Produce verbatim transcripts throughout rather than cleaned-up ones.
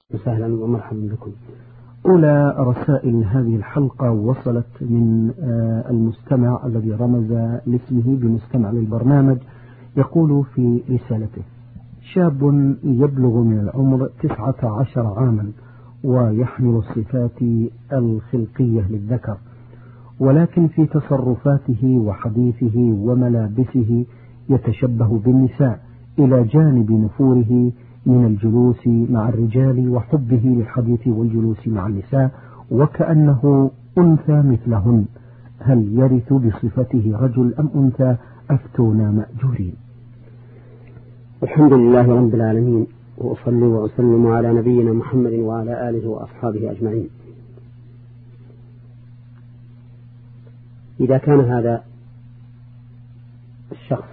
وسهلا ومرحبا بكم. أولى رسائل هذه الحلقة وصلت من المستمع الذي رمز لاسمه بمستمع للبرنامج. يقول في رسالته: شاب يبلغ من العمر تسعة عشر عاما ويحمل الصفات الخلقية للذكر، ولكن في تصرفاته وحديثه وملابسه يتشبه بالنساء إلى جانب نفوره من الجلوس مع الرجال وحبه للحديث والجلوس مع النساء وكأنه أنثى مثلهن. هل يرث بصفته رجل أم أنثى؟ أفتونا مأجورين. الحمد لله رب العالمين، وأصلي وأسلم على نبينا محمد وعلى آله وأصحابه أجمعين. إذا كان هذا الشخص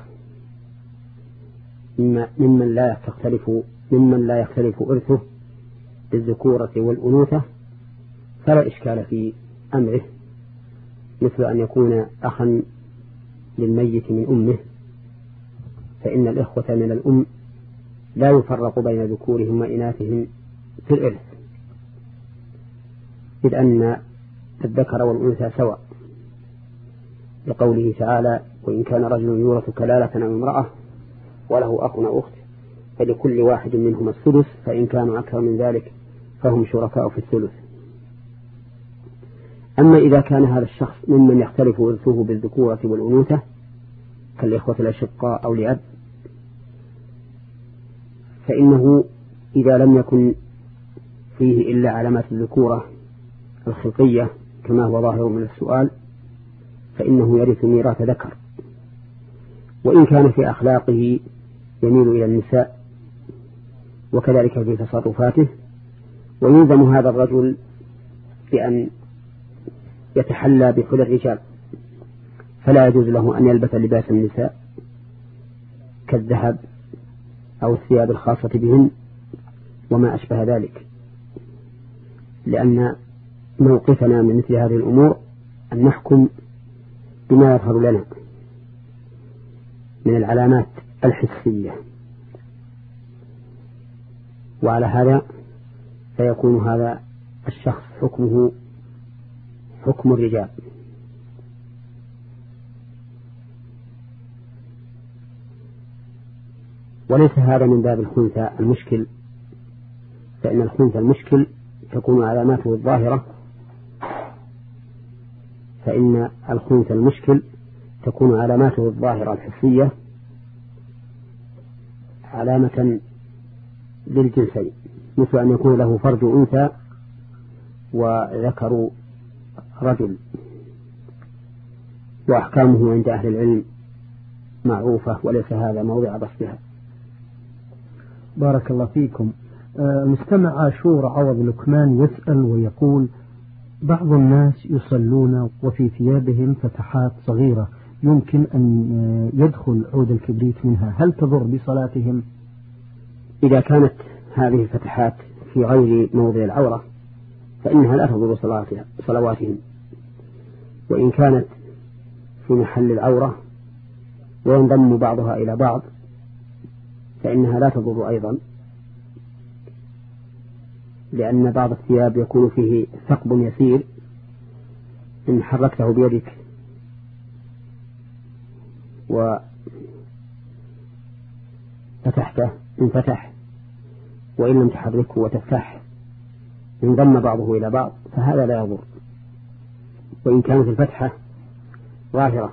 ممن لا تختلف ممن لا يختلف إرثه بالذكورة والأنوثة فلا إشكال في أمره، مثل أن يكون أخا للميت من أمه، فإن الإخوة من الأم لا يفرق بين ذكورهم وإناثهم في الإرث، إذ أن الذكر والأنثى سواء، لقوله تعالى: وإن كان رجل يورث كلالة أو امرأة وله أخ أو أخت فلكل واحد منهما السدس فإن كانوا أكثر من ذلك فهم شركاء في الثلث. أما إذا كان هذا الشخص ممن يختلف إرثه بالذكورة والأنوثة كالإخوة الأشقاء أو لأب، فإنه إذا لم يكن فيه إلا علامات الذكورة الخلقية كما هو ظاهر من السؤال فإنه يرث ميراث ذكر، وإن كان في أخلاقه يميل إلى النساء وكذلك في تصرفاته، ويلزم هذا الرجل بأن يتحلى بحلى الرجال، فلا يجوز له أن يلبس لباس النساء كالذهب أو الثياب الخاصة بهن وما أشبه ذلك، لأن موقفنا من مثل هذه الأمور أن نحكم بما يظهر لنا من العلامات الحسية، وعلى هذا فيكون هذا الشخص حكمه حكم الرجال. وليس هذا من باب الخنثى المشكل، فإن الخنثى المشكل تكون علاماته الظاهرة فإن الخنثى المشكل تكون علاماته الظاهرة الحسية علامة للجنسين، مثل أن يكون له فرج أنثى وذكر رجل، وأحكامه عند أهل العلم معروفة وليس هذا موضع بسطها. بارك الله فيكم. مستمع عاشور عوض لكمان يسأل ويقول: بعض الناس يصلون وفي ثيابهم فتحات صغيرة يمكن أن يدخل عود الكبريت منها، هل تضر بصلاتهم؟ إذا كانت هذه الفتحات في غير موضع العورة فإنها لا تضر صلواتهم، وإن كانت في محل العورة وينضم بعضها إلى بعض فإنها لا تضر أيضا، لأن بعض الثياب يكون فيه ثقب يسير إن حركته بيدك وفتحته انفتح، وإن لم تحركه وتفتح انضم بعضه إلى بعض فهذا لا يضر. وإن كانت الفتحة ظاهرة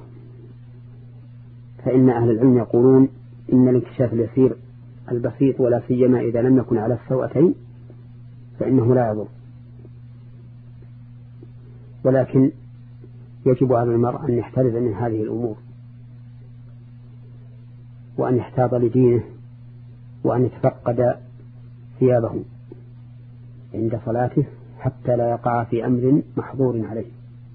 فإن أهل العلم يقولون إن الانكشاف اليسير البسيط ولا سيما إذا لم يكن على السوأتين فإنه لا يضر، ولكن يجب على المرء أن يحترز من هذه الأمور وأن يحتاط لدينه وأن يتفقد ثيابه عند صلاته حتى لا يقع في أمر محظور عليه.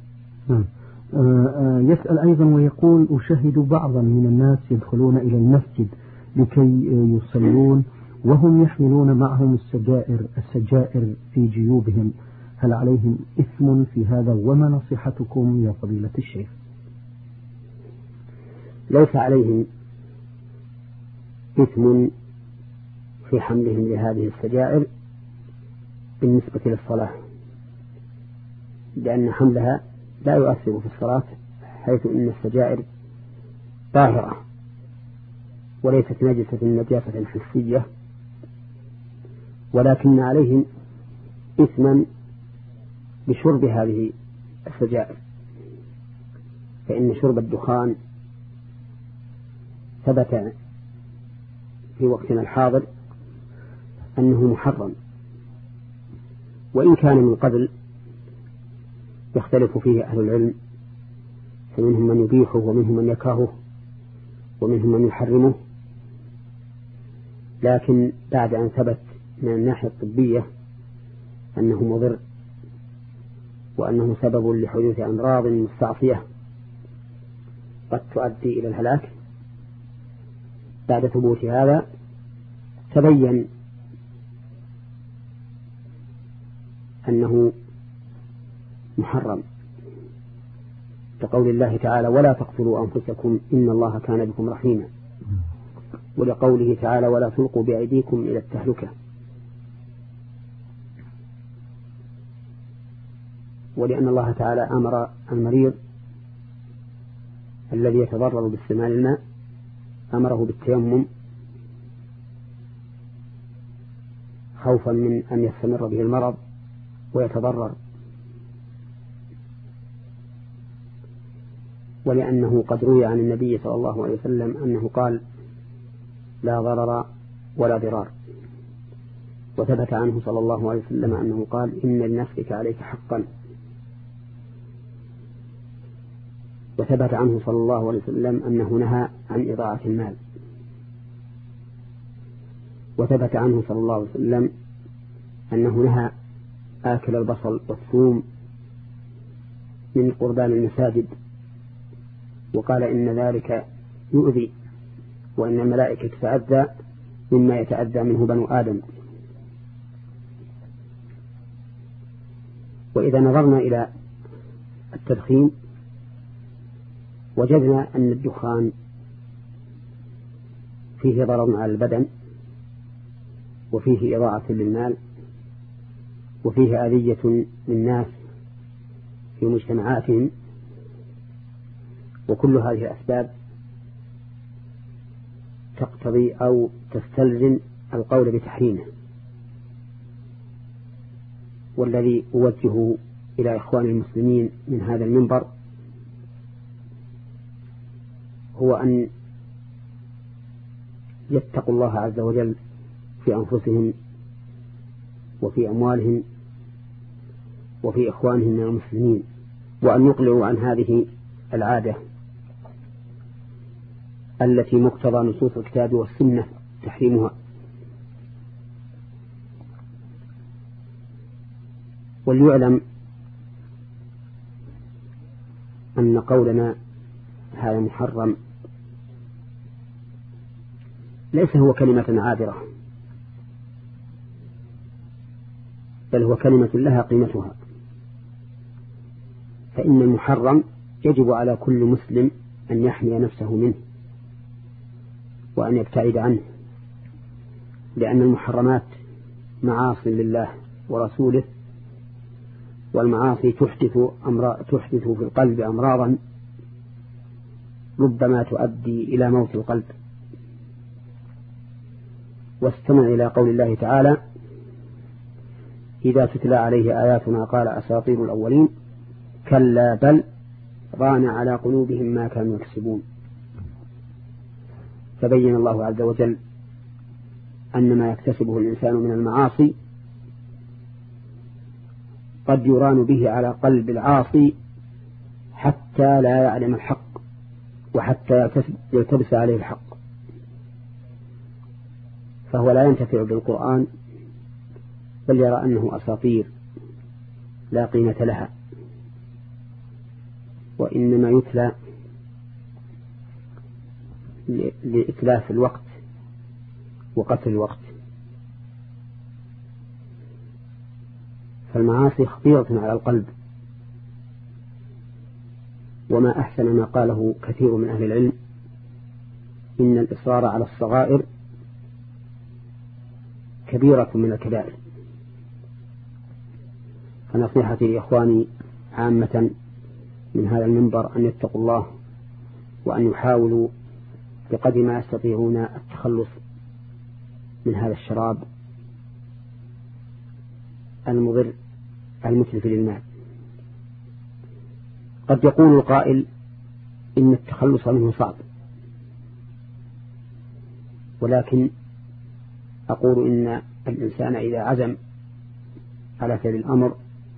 يسأل أيضا ويقول: أشاهد بعضا من الناس يدخلون إلى المسجد لكي يصلون وهم يحملون معهم السجائر السجائر في جيوبهم، هل عليهم إثم في هذا؟ وما نصيحتكم يا فضيلة الشيخ؟ ليس عليهم إثم في حملهم لهذه السجائر بالنسبة للصلاة، لأن حملها لا يؤثر في الصلاة، حيث إن السجائر طاهرة وليست نجسة نجاسة حسية، ولكن عليهم إثما بشرب هذه السجائر، فإن شرب الدخان ثبت في وقتنا الحاضر أنه محرم، وإن كان من قبل يختلف فيه أهل العلم، فمنهم من يبيحه ومنهم من يكرهه ومنهم من يحرمه، لكن بعد أن ثبت من الناحية الطبية أنه مضر وأنه سبب لحدوث أمراض مستعصية قد تؤدي إلى الهلاك، بعد ثبوت هذا تبين أنه محرم، كقول الله تعالى ولا تقتلوا أنفسكم إن الله كان بكم رحيما، ولقوله تعالى ولا تلقوا بأيديكم إلى التهلكة، ولأن الله تعالى أمر المريض الذي يتضرر باستعمال الماء أمره بالتيمم خوفا من أن يستمر به المرض ويتضرر، ولأنه قد روي عن النبي صلى الله عليه وسلم أنه قال لا ضرر ولا ضرار، وثبت عنه صلى الله عليه وسلم أنه قال إن لنفسك عليك حقا، وثبت عنه صلى الله عليه وسلم أنه نهى عن إضاعة المال، وثبت عنه صلى الله عليه وسلم أنه نهى آكل البصل والثوم من قربان المساجد، وقال إن ذلك يؤذي وإن الملائكة تتأذى مما يتأذى منه بنو آدم. وإذا نظرنا إلى التدخين وجدنا أن الدخان فيه ضرر على البدن وفيه إضاعة للمال وفيه آذية للناس في مجتمعاتهم، وكل هذه الأسباب تقتضي أو تستلزم القول بتحريمه. والذي أوجهه إلى إخوان المسلمين من هذا المنبر هو أن يتقوا الله عز وجل في أنفسهم وفي أموالهم وفي إخوانهم من المسلمين، وأن يقلعوا عن هذه العادة التي مقتضى نصوص الكتاب والسنة تحريمها. وليعلم أن قولنا هذا محرم ليس هو كلمة عابرة، بل هو كلمة لها قيمتها، فإن المحرم يجب على كل مسلم أن يحمي نفسه منه وأن يبتعد عنه، لأن المحرمات معاصي لله ورسوله، والمعاصي تحدث, أمر... تحدث في القلب أمراضا ربما تؤدي إلى موت القلب. واستمع إلى قول الله تعالى إذا تتلى عليه آياتنا قال أساطير الأولين كلا بل ران على قلوبهم ما كانوا يكسبون. فبين الله عز وجل أن ما يكتسبه الإنسان من المعاصي قد يران به على قلب العاصي حتى لا يعلم الحق وحتى يلتبس عليه الحق، فهو لا ينتفع بالقرآن بل يرى أنه أساطير لا قيمة لها، وإنما يتلى لإتلاف الوقت وقتل الوقت. فالمعاصي خطيرة على القلب، وما أحسن ما قاله كثير من أهل العلم إن الإصرار على الصغائر كبيرة من الكبائر، فنصيحتي لإخواني عامة من هذا المنبر أن يتقوا الله وأن يحاولوا بقدر ما يستطيعون التخلص من هذا الشراب المضر المتلف للمال. قد يقول القائل إن التخلص منه صعب، ولكن أقول إن الإنسان إذا عزم على فعل الأمر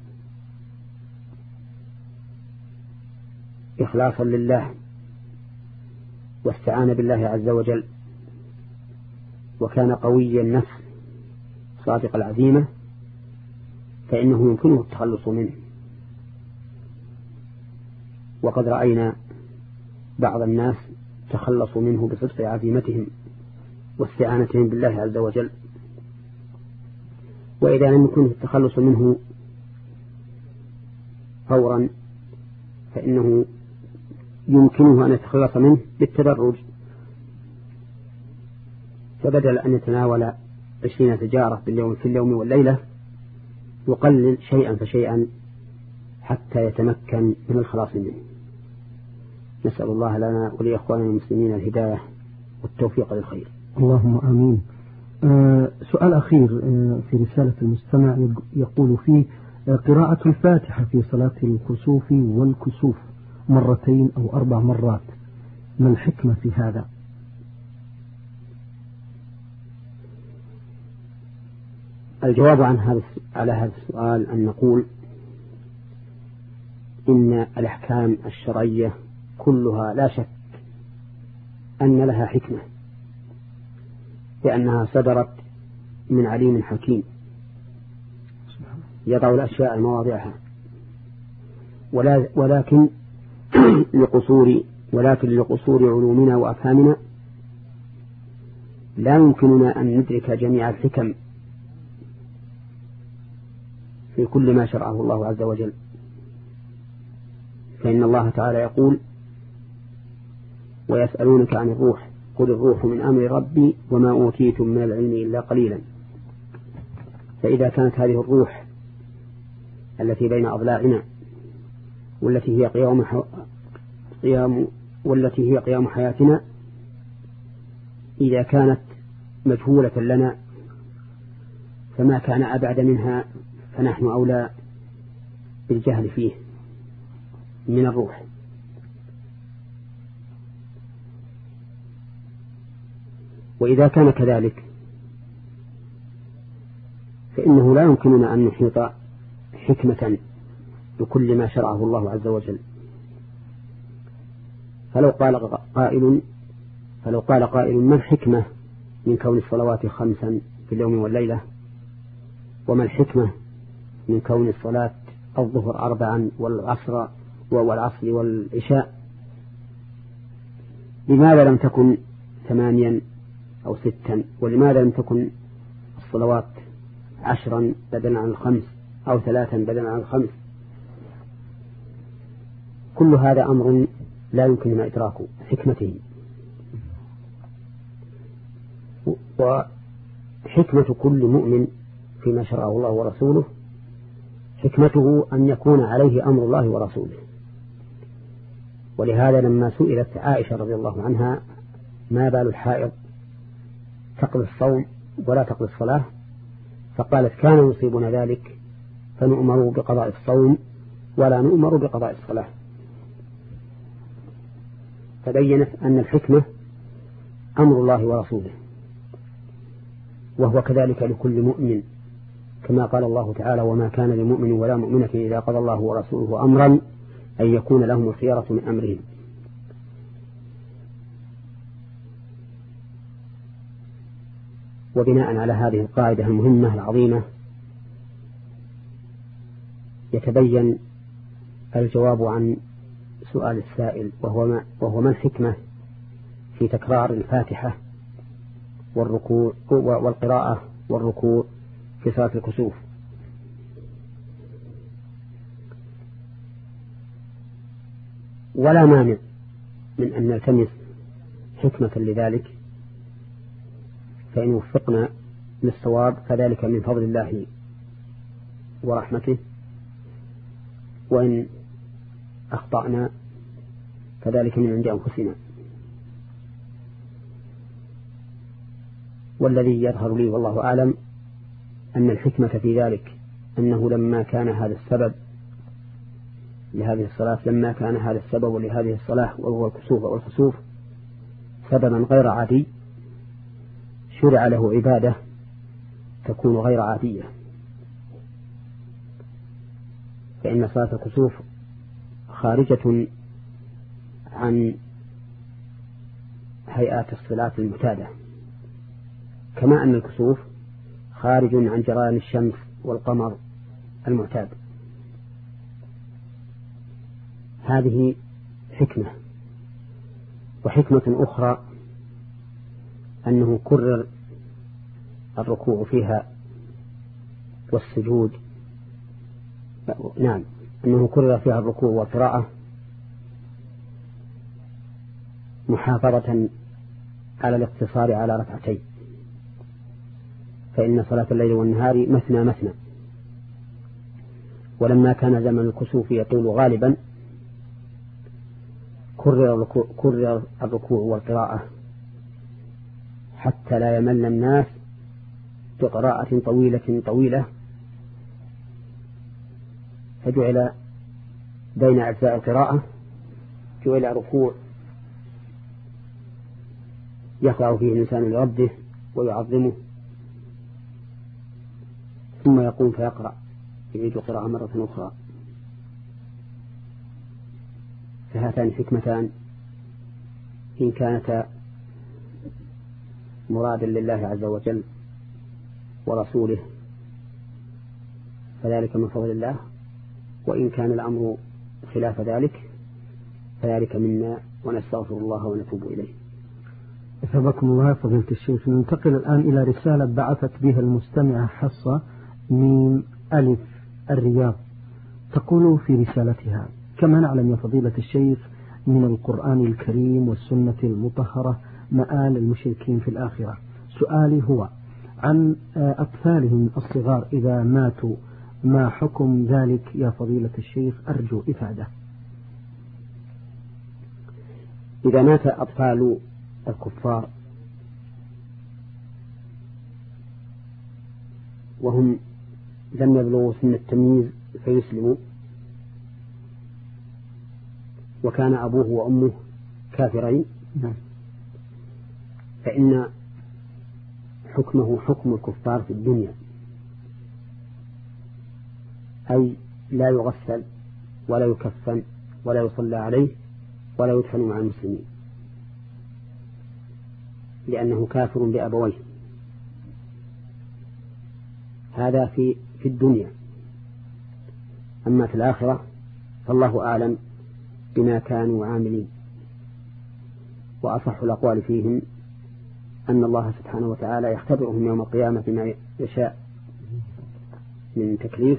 إخلاصا لله واستعان بالله عز وجل وكان قوي النفس صادق العزيمة فإنه يمكنه التخلص منه. وقد رأينا بعض الناس تخلصوا منه بصدق عزيمتهم واستعانتهم بالله عز وجل. وإذا لم يكن التخلص منه فورا فإنه يمكنه أن يتخلص منه بالتدرج، فبدل أن يتناول عشرين سجارة باليوم في اليوم والليلة يقلل شيئا فشيئا حتى يتمكن من الخلاص منه. نسأل الله لنا ولإخواننا المسلمين الهداية والتوفيق للخير. اللهم آمين. آه سؤال أخير آه في رسالة المستمع يقول فيه آه قراءة الفاتحة في صلاة الكسوف والكسوف مرتين أو أربع مرات، ما الحكمة في هذا؟ الجواب عن هذا على هذا السؤال أن نقول إن الأحكام الشرعية كلها لا شك أن لها حكمة، لأنها صدرت من عليم حكيم يضع الأشياء مواضعها، ولا ولكن لقصور ولكن لقصور علومنا وأفهامنا لا يمكننا أن ندرك جميع الحكم في كل ما شرعه الله عز وجل. فإن الله تعالى يقول: ويسألونك عن الروح قل الروح من أمر ربي وما أوتيتم من العلم إلا قليلا. فإذا كانت هذه الروح التي بين أضلاعنا والتي هي قيام قيام والتي هي قيام حياتنا إذا كانت مجهولة لنا فما كان أبعد منها فنحن أولى بالجهل فيه من الروح. وإذا كان كذلك فإنه لا يمكننا أن نحيط حكمة بكل ما شرعه الله عز وجل. فلو قال قائل فلو قال قائل ما الحكمة من كون الصلوات خمسا في اليوم والليلة، وما الحكمة من كون الصلاة الظهر أربعا والعصر والعصر والعشاء، لماذا لم تكن ثمانيا أو ستا، ولماذا لم تكن الصلوات عشرا بدلا عن الخمس أو ثلاثا بدلا عن الخمس؟ كل هذا أمر لا يمكننا إدراك حكمته. وحكمة كل مؤمن فيما شرعه الله ورسوله حكمته أن يكون عليه أمر الله ورسوله. ولهذا لما سئلت عائشة رضي الله عنها ما بال الحائض تقضي الصوم ولا تقضي الصلاة، فقالت كان يصيبنا ذلك فنؤمر بقضاء الصوم ولا نؤمر بقضاء الصلاة. فبينت أن الحكمة أمر الله ورسوله، وهو كذلك لكل مؤمن، كما قال الله تعالى: وما كان لمؤمن ولا مؤمنة إذا قضى الله ورسوله أمرا أن يكون لهم الخيرة من أمرهم. وبناء على هذه القاعدة المهمة العظيمة يتبين الجواب عن سؤال السائل، وهو ما, وهو ما الحكمة في تكرار الفاتحة والركوع والقراءة والركوع في صلاة الكسوف. ولا مانع من أن نلتمس حكمة لذلك، فإن وفقنا للصواب فذلك من فضل الله ورحمته، وإن أخطأنا فذلك من عند أنفسنا. والذي يظهر لي والله أعلم أن الحكمة في ذلك أنه لما كان هذا السبب لهذه الصلاة لما كان هذا السبب لهذه الصلاة وهو الكسوف والخسوف سببا غير عادي شرع له عبادة تكون غير عادية. فإن صلاة الكسوف خارجة عن هيئات الصلاة المعتادة، كما أن الكسوف خارج عن جريان الشمس والقمر المعتاد. هذه حكمة. وحكمة أخرى أنه كرر الركوع فيها والسجود، نعم أنه كرر فيها الركوع والقراءة محافظة على الاقتصار على ركعتين، فإن صلاة الليل والنهار مثنى مثنى. ولما كان زمن الكسوف يطول غالبا كرر كرر الركوع والقراءة حتى لا يمل الناس بقراءة طويلة طويلة، فجعل بين أجزاء القراءة جعل ركوع يخضع فيه الإنسان لربه ويعظمه، ثم يقوم فيقرأ يعيد قراءة مرة أخرى. فهاتان حكمتان إن كانتا مرادا لله عز وجل ورسوله فذلك من فضل الله، وإن كان الأمر خلاف ذلك فذلك منا ونستغفر الله ونتوب إليه. أثابكم الله فضيلة الشيخ. ننتقل الآن إلى رسالة بعثت بها المستمعة حصة من ألف الرياض، تقول في رسالتها: كما نعلم يا فضيلة الشيخ من القرآن الكريم والسنة المطهرة مآل المشركين في الآخرة، سؤالي هو عن أطفالهم الصغار إذا ماتوا ما حكم ذلك يا فضيلة الشيخ؟ أرجو إفادة. إذا مات أطفال الكفار وهم لم يبلغوا سن التمييز فيسلموا، وكان أبوه وأمه كافرين، فإن حكمه حكم الكفار في الدنيا، أي لا يغسل ولا يكفن ولا يصلى عليه ولا يدفن مع المسلمين، لأنه كافر بأبويه. هذا في في الدنيا. أما في الآخرة فالله أعلم بما كانوا عاملين. وأصح الأقوال فيهم أن الله سبحانه وتعالى يختبرهم يوم القيامة بما يشاء من تكليف،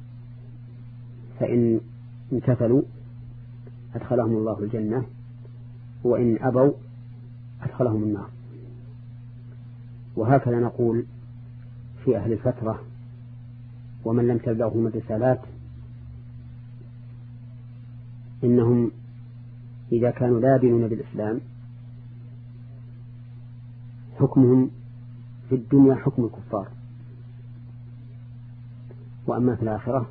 فإن امتثلوا أدخلهم الله الجنة، وإن أبوا أدخلهم النار. وهكذا نقول في أهل الفترة ومن لم تبلغهم الرسالات، إنهم إذا كانوا لا يدينون بالإسلام حكمهم في الدنيا حكم الكفار، وأما في الآخرة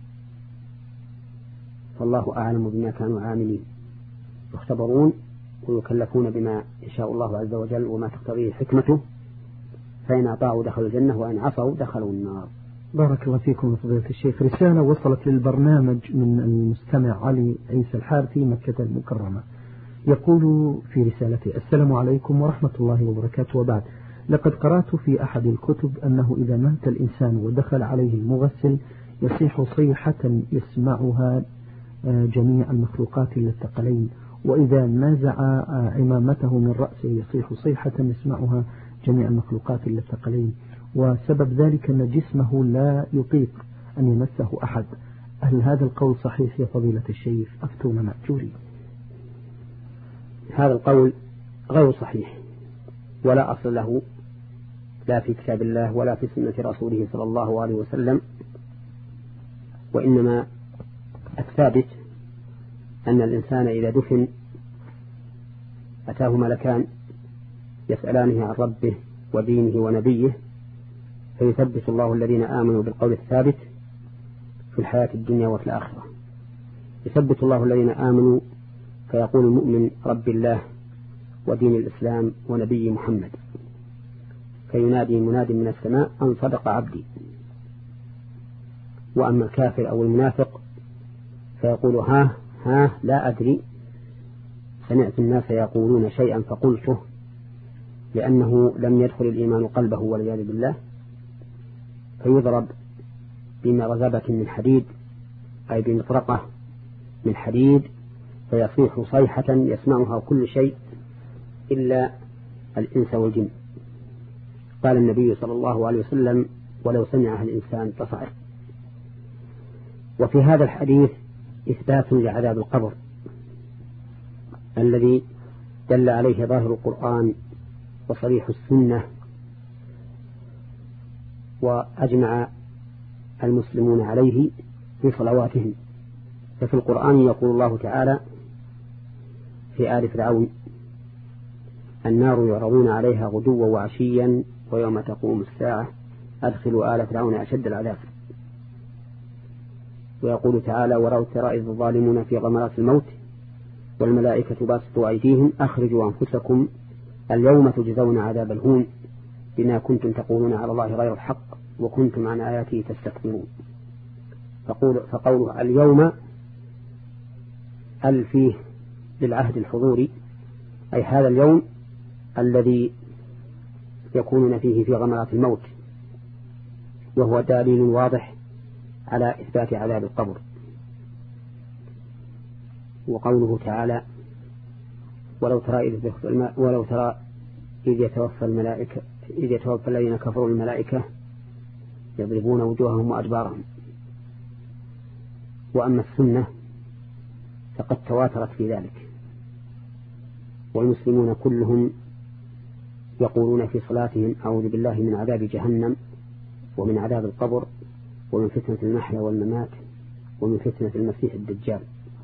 فالله أعلم بما كانوا عاملين، يختبرون ويكلفون بما يشاء الله عز وجل وما تقتضيه حكمته، فإن أطاعوا دخلوا الجنة وإن عصوا دخلوا النار. بارك الله فيكم فضيلة الشيخ. رسالة وصلت للبرنامج من المستمع علي عيسى الحارثي مكة المكرمة، يقول في رسالته: السلام عليكم ورحمة الله وبركاته، وبعد، لقد قرأت في أحد الكتب أنه إذا مات الإنسان ودخل عليه المغسل يصيح صيحة يسمعها جميع المخلوقات للثقلين، وإذا نزع عمامته من رأسه يصيح صيحة يسمعها جميع المخلوقات للثقلين، وسبب ذلك أن جسمه لا يطيق أن يمسه أحد. هل هذا القول صحيح يا فضيلة الشيخ؟ أفتونا مأجورين. هذا القول غير صحيح، ولا أصل له لا في كتاب الله ولا في سنة رسوله صلى الله عليه وسلم، وإنما الثابت أن الإنسان إذا دفن أتاه ملكان يسألانه عن ربه ودينه ونبيه، فيثبت الله الذين آمنوا بالقول الثابت في الحياة الدنيا وفي الآخرة. يثبت الله الذين آمنوا فيقول المؤمن رب الله ودين الإسلام ونبي محمد، فينادي مناد من السماء أن صدق عبدي. وأما الكافر أو المنافق فيقول ها ها لا أدري، سمعت الناس يقولون شيئا فقلته، لأنه لم يدخل الإيمان قلبه والعياذ بالله، فيضرب بمرزبة من حديد أي بمطرقة من حديد فيصيح صيحة يسمعها كل شيء إلا الإنس والجن. قال النبي صلى الله عليه وسلم ولو سمعها الإنسان تصعق. وفي هذا الحديث إثبات لعذاب القبر الذي دل عليه ظاهر القرآن وصريح السنة، وأجمع المسلمون عليه في صلواتهم. ففي القرآن يقول الله تعالى في آل فرعون النار يعرضون عليها غدوا وعشيا ويوم تقوم الساعة أدخلوا آل فرعون أشد العذاب. ويقول تعالى ولو ترى إذ الظالمون في غمرات الموت والملائكة باسطوا أيديهم أخرجوا أنفسكم اليوم تجزون عذاب الهون بما كنتم تقولون على الله غير الحق وكنتم عن آياته تستكبرون. فقول فقوله اليوم ال فيه للعهد الحضوري، أي هذا اليوم الذي يكونون فيه في غمرات الموت، وهو دليل واضح على إثبات عذاب القبر. وقوله تعالى ولو ترى إذ ولو ترى إذ يتوفى الملائكة إذ يتوفى الذين كفروا الملائكة يضربون وجوههم وأدبارهم. وأما السنة فقد تواترت في ذلك، والمسلمون كلهم يقولون في صلاتهم أعوذ بالله من عذاب جهنم ومن عذاب القبر ومن فتنة المحيا والممات ومن فتنة المسيح الدجال.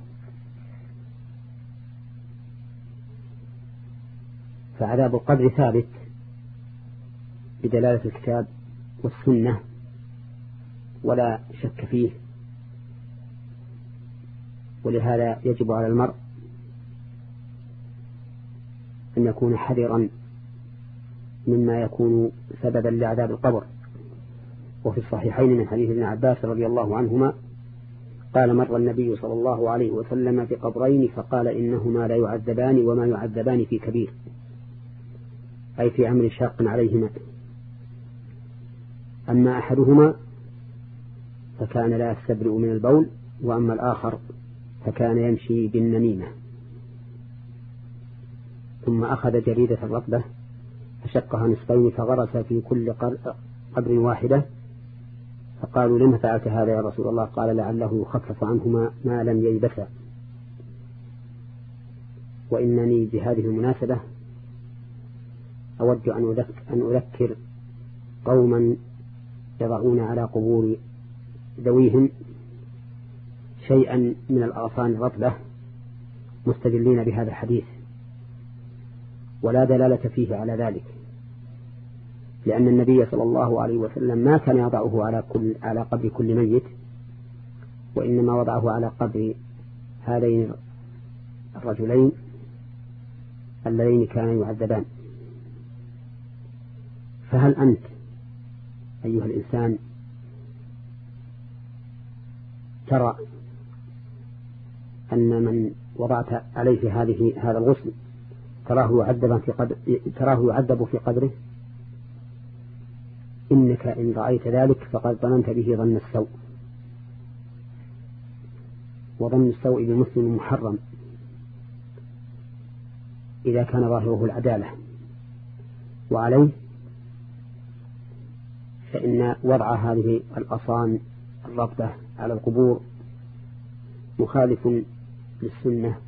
فعذاب القبر ثابت بدلالة الكتاب والسنة ولا شك فيه، ولهذا يجب على المرء أن يكون حذرا مما يكون سببا لعذاب القبر. وفي الصحيحين من حديث ابن عباس رضي الله عنهما قال مر النبي صلى الله عليه وسلم بقبرين فقال إنهما لا يعذبان وما يعذبان في كبير، أي في أمر شاق عليهما. أما أحدهما فكان لا يستبرئ من البول، وأما الآخر فكان يمشي بالنميمة. ثم أخذ جريدة الرطبة فشقها نصفين فغرس في كل قبر واحدة، فقالوا لما فعلت هذا يا رسول الله؟ قال لعله يخفف عنهما ما لم ييبسا. وإنني بهذه المناسبة أود أن أذكر قوما يضعون على قبور ذويهم شيئا من الأغصان الرطبة مستدلين بهذا الحديث، ولا دلالة فيه على ذلك، لأن النبي صلى الله عليه وسلم ما كان يضعه على كل على قبر كل ميت، وإنما وضعه على قبر هذين الرجلين اللذين كانا يعذبان. فهل أنت أيها الإنسان ترى أن من وضعت عليه هذه هذا الغسل تراه يعذب في قدر تراه يعذب في قدره؟ إنك إن رأيت ذلك فقد ظننت به ظن السوء، وظن السوء بمسلم محرم إذا كان ظاهره العدالة. وعليه فإن وضع هذه الأصان الربطة على القبور مخالف للسنة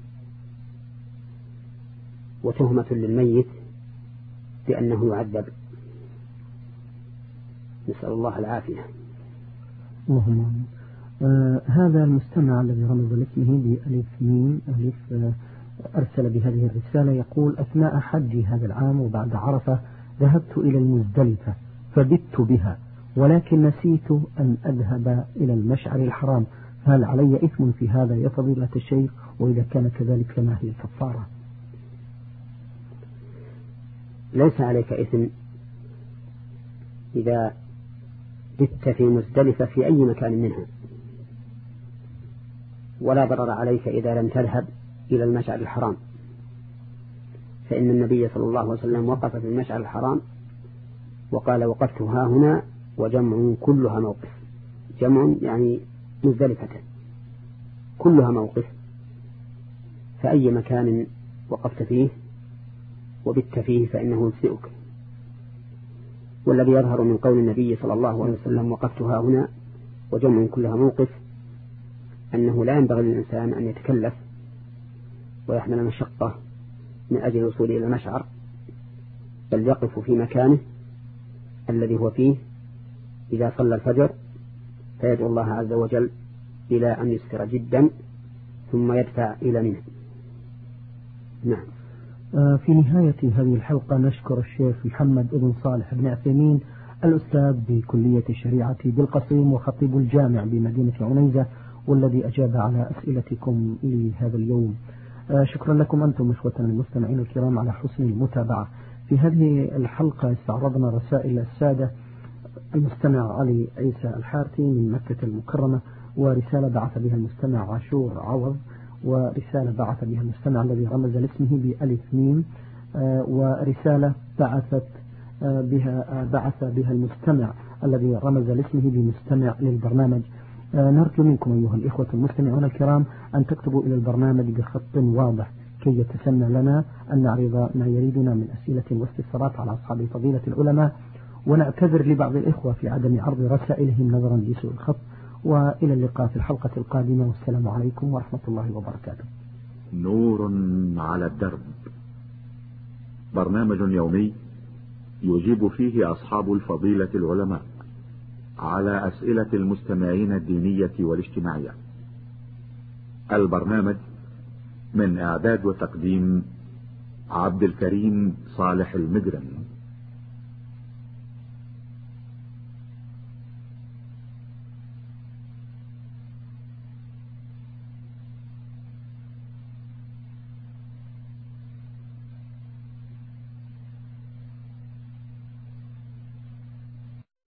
وتهمة للميت بأنه يعذب، نسأل الله العافية. اللهم. آه هذا المستمع الذي رمز لاسمه بألف ميم ألف آه أرسل بهذه الرسالة يقول: أثناء حجي هذا العام وبعد عرفة ذهبت إلى المزدلفة فبت بها، ولكن نسيت أن أذهب إلى المشعر الحرام، هل علي إثم في هذا يا فضيلة الشيخ؟ وإذا كان كذلك فما هي الكفارة؟ ليس عليك إثم إذا بت في مزدلفة في أي مكان منها، ولا ضرر عليك إذا لم تذهب إلى المشعر الحرام، فإن النبي صلى الله عليه وسلم وقف في المشعر الحرام وقال: وقفت ها هنا وجمع كلها موقف. جمع يعني مزدلفة كلها موقف، فأي مكان وقفت فيه وبت فيه فإنه يجزئك. والذي يظهر من قول النبي صلى الله عليه وسلم: وقفت ها هنا وجمع كلها موقف، أنه لا ينبغي للإنسان أن يتكلف ويحمل مشقة من أجل الوصول إلى المشعر، بل يقف في مكانه الذي هو فيه إذا صلى الفجر فيدعو الله عز وجل إلى أن يسفر جدا ثم يدفع إلى منه. نعم. في نهاية هذه الحلقة نشكر الشيخ محمد بن صالح بن عثيمين الأستاذ بكلية الشريعة بالقصيم وخطيب الجامع بمدينة عنيزة، والذي أجاب على أسئلتكم لهذا اليوم. شكرا لكم أنتم إخوتنا المستمعين الكرام على حسن المتابعة. في هذه الحلقة استعرضنا رسائل السادة: المستمع علي عيسى الحارثي من مكة المكرمة، ورسالة بعث بها المستمع عاشور عوض، ورسالة بعث بها المستمع الذي رمز لاسمه بألف ميم، ورسالة بعثت بها بعث بها المستمع الذي رمز لاسمه بمستمع للبرنامج. نرجو منكم أيها الإخوة المستمعون الكرام أن تكتبوا إلى البرنامج بخط واضح كي يتسنى لنا أن نعرض ما يريدنا من أسئلة واستفسارات على أصحاب فضيلة العلماء، ونعتذر لبعض الإخوة في عدم عرض رسائلهم نظرا لسوء الخط. وإلى اللقاء في الحلقة القادمة، والسلام عليكم ورحمة الله وبركاته. نور على الدرب، برنامج يومي يجيب فيه أصحاب الفضيلة العلماء على أسئلة المستمعين الدينية والاجتماعية. البرنامج من إعداد وتقديم عبد الكريم صالح المجرم.